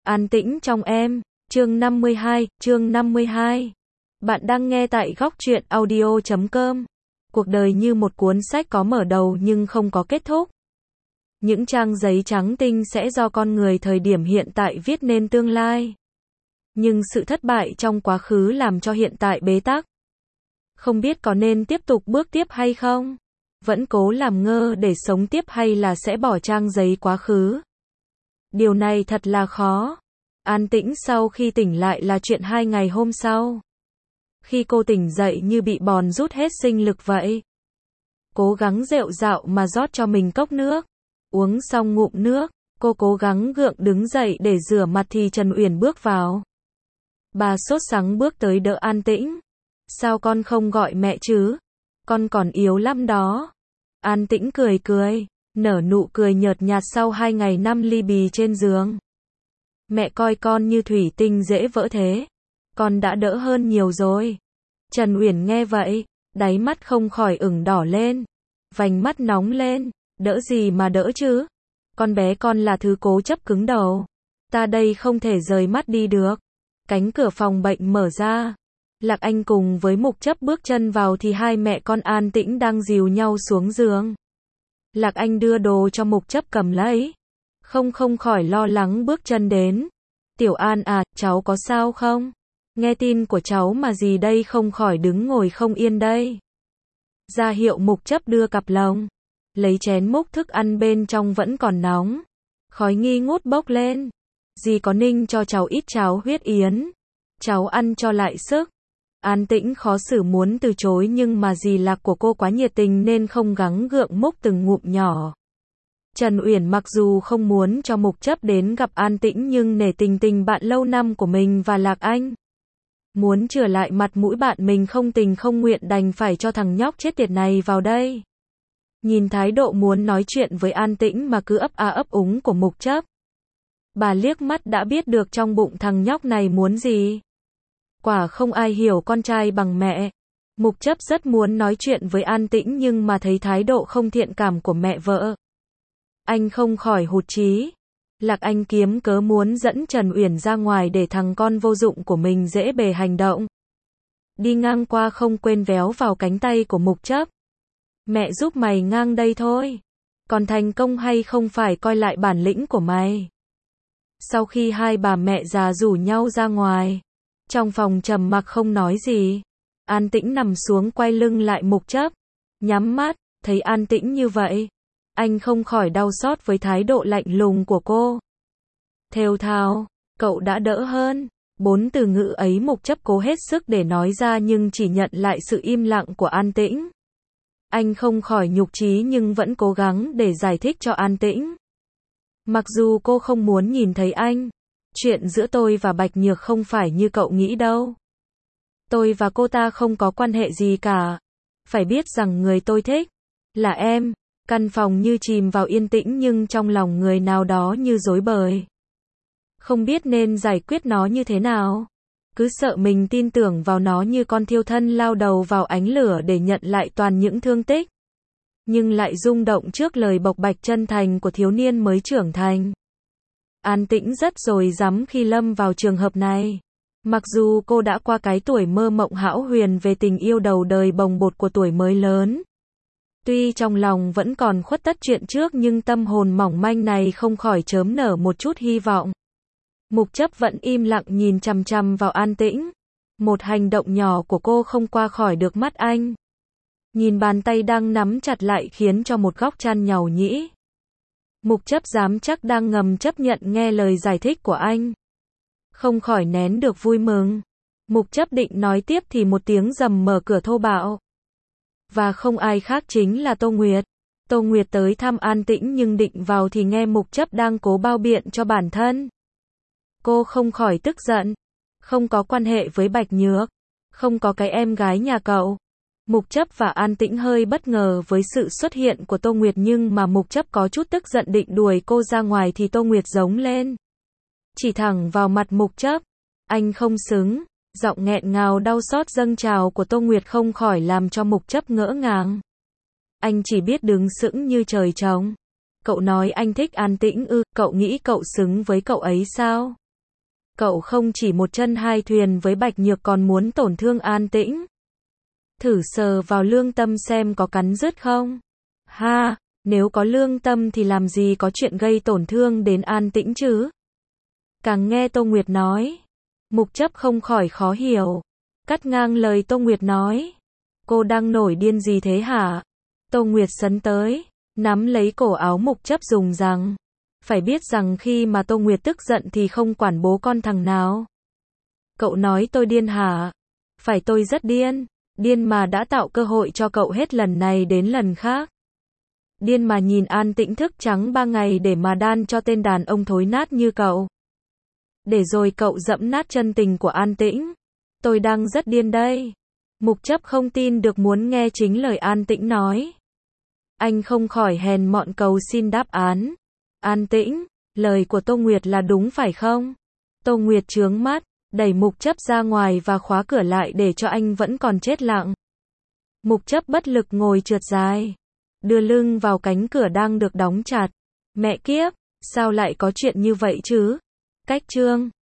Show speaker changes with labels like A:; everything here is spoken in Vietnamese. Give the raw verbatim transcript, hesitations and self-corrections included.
A: An tĩnh trong em, chương năm mươi hai, chương năm mươi hai. Bạn đang nghe tại góc truyện audio chấm com. Cuộc đời như một cuốn sách có mở đầu nhưng không có kết thúc. Những trang giấy trắng tinh sẽ do con người thời điểm hiện tại viết nên tương lai. Nhưng sự thất bại trong quá khứ làm cho hiện tại bế tắc. Không biết có nên tiếp tục bước tiếp hay không? Vẫn cố làm ngơ để sống tiếp hay là sẽ bỏ trang giấy quá khứ? Điều này thật là khó. An tĩnh sau khi tỉnh lại là chuyện hai ngày hôm sau. Khi cô tỉnh dậy như bị bòn rút hết sinh lực vậy. Cố gắng rệu rạo mà rót cho mình cốc nước. Uống xong ngụm nước, cô cố gắng gượng đứng dậy để rửa mặt thì Trần Uyển bước vào. Bà sốt sắng bước tới đỡ An tĩnh. Sao con không gọi mẹ chứ? Con còn yếu lắm đó. An tĩnh cười cười, nở nụ cười nhợt nhạt sau hai ngày năm ly bì trên giường. Mẹ coi con như thủy tinh dễ vỡ thế. Con đã đỡ hơn nhiều rồi. Trần Uyển nghe vậy, đáy mắt không khỏi ửng đỏ lên. Vành mắt nóng lên, đỡ gì mà đỡ chứ? Con bé con là thứ cố chấp cứng đầu. Ta đây không thể rời mắt đi được. Cánh cửa phòng bệnh mở ra. Lạc Anh cùng với Mục Chấp bước chân vào thì hai mẹ con An tĩnh đang dìu nhau xuống giường. Lạc Anh đưa đồ cho Mục Chấp cầm lấy. Không không khỏi lo lắng bước chân đến. Tiểu An à, cháu có sao không? Nghe tin của cháu mà gì đây không khỏi đứng ngồi không yên đây. Ra hiệu Mục Chấp đưa cặp lồng. Lấy chén múc thức ăn bên trong vẫn còn nóng. Khói nghi ngút bốc lên. Dì có ninh cho cháu ít cháo huyết yến. Cháu ăn cho lại sức. An tĩnh khó xử muốn từ chối nhưng mà dì Lạc của cô quá nhiệt tình nên không gắng gượng múc từng ngụm nhỏ. Trần Uyển mặc dù không muốn cho Mục Chấp đến gặp An tĩnh nhưng nể tình tình bạn lâu năm của mình và Lạc Anh. Muốn chừa lại mặt mũi bạn mình không tình không nguyện đành phải cho thằng nhóc chết tiệt này vào đây. Nhìn thái độ muốn nói chuyện với An tĩnh mà cứ ấp a ấp úng của Mục Chấp. Bà liếc mắt đã biết được trong bụng thằng nhóc này muốn gì. Quả không ai hiểu con trai bằng mẹ. Mục Chấp rất muốn nói chuyện với An tĩnh nhưng mà thấy thái độ không thiện cảm của mẹ vợ. Anh không khỏi hụt chí. Lạc Anh kiếm cớ muốn dẫn Trần Uyển ra ngoài để thằng con vô dụng của mình dễ bề hành động. Đi ngang qua không quên véo vào cánh tay của Mục Chấp. Mẹ giúp mày ngang đây thôi. Còn thành công hay không phải coi lại bản lĩnh của mày. Sau khi hai bà mẹ già rủ nhau ra ngoài. Trong phòng trầm mặc không nói gì. An tĩnh nằm xuống quay lưng lại Mục Chấp. Nhắm mắt, thấy An tĩnh như vậy. Anh không khỏi đau xót với thái độ lạnh lùng của cô. Thều thào, cậu đã đỡ hơn. Bốn từ ngữ ấy Mục Chấp cố hết sức để nói ra nhưng chỉ nhận lại sự im lặng của An tĩnh. Anh không khỏi nhục chí nhưng vẫn cố gắng để giải thích cho An tĩnh. Mặc dù cô không muốn nhìn thấy anh. Chuyện giữa tôi và Bạch Nhược không phải như cậu nghĩ đâu. Tôi và cô ta không có quan hệ gì cả. Phải biết rằng người tôi thích là em. Căn phòng như chìm vào yên tĩnh nhưng trong lòng người nào đó như rối bời. Không biết nên giải quyết nó như thế nào. Cứ sợ mình tin tưởng vào nó như con thiêu thân lao đầu vào ánh lửa để nhận lại toàn những thương tích. Nhưng lại rung động trước lời bộc bạch chân thành của thiếu niên mới trưởng thành. An tĩnh rất dối dám khi lâm vào trường hợp này. Mặc dù cô đã qua cái tuổi mơ mộng hão huyền về tình yêu đầu đời bồng bột của tuổi mới lớn. Tuy trong lòng vẫn còn khuất tất chuyện trước nhưng tâm hồn mỏng manh này không khỏi chớm nở một chút hy vọng. Mục Chấp vẫn im lặng nhìn chằm chằm vào An tĩnh. Một hành động nhỏ của cô không qua khỏi được mắt anh. Nhìn bàn tay đang nắm chặt lại khiến cho một góc chăn nhàu nhĩ. Mục Chấp dám chắc đang ngầm chấp nhận nghe lời giải thích của anh. Không khỏi nén được vui mừng. Mục Chấp định nói tiếp thì một tiếng rầm mở cửa thô bạo. Và không ai khác chính là Tô Nguyệt. Tô Nguyệt tới thăm An tĩnh nhưng định vào thì nghe Mục Chấp đang cố bao biện cho bản thân. Cô không khỏi tức giận. Không có quan hệ với Bạch Nhược. Không có cái em gái nhà cậu. Mục Chấp và An tĩnh hơi bất ngờ với sự xuất hiện của Tô Nguyệt nhưng mà Mục Chấp có chút tức giận định đuổi cô ra ngoài thì Tô Nguyệt giống lên. Chỉ thẳng vào mặt Mục Chấp. Anh không xứng. Giọng nghẹn ngào đau xót dâng trào của Tô Nguyệt không khỏi làm cho Mục Chấp ngỡ ngàng. Anh chỉ biết đứng sững như trời trồng. Cậu nói anh thích An tĩnh ư, cậu nghĩ cậu xứng với cậu ấy sao? Cậu không chỉ một chân hai thuyền với Bạch Nhược còn muốn tổn thương An Tĩnh. Thử sờ vào lương tâm xem có cắn rứt không? Ha, nếu có lương tâm thì làm gì có chuyện gây tổn thương đến An Tĩnh chứ? Càng nghe Tô Nguyệt nói, Mục Chấp không khỏi khó hiểu. Cắt ngang lời Tô Nguyệt nói. Cô đang nổi điên gì thế hả? Tô Nguyệt sấn tới, nắm lấy cổ áo Mục Chấp dùng rằng. Phải biết rằng khi mà Tô Nguyệt tức giận thì không quản bố con thằng nào. Cậu nói tôi điên hả? Phải, tôi rất điên. Điên mà đã tạo cơ hội cho cậu hết lần này đến lần khác. Điên mà nhìn An Tĩnh thức trắng ba ngày để mà đan cho tên đàn ông thối nát như cậu. Để rồi cậu dẫm nát chân tình của An Tĩnh. Tôi đang rất điên đây. Mục Chấp không tin được, muốn nghe chính lời An Tĩnh nói. Anh không khỏi hèn mọn cầu xin đáp án. An Tĩnh, lời của Tô Nguyệt là đúng phải không? Tô Nguyệt trướng mắt, đẩy Mục Chấp ra ngoài và khóa cửa lại để cho anh vẫn còn chết lặng. Mục Chấp bất lực ngồi trượt dài, đưa lưng vào cánh cửa đang được đóng chặt. Mẹ kiếp, sao lại có chuyện như vậy chứ? Cách chương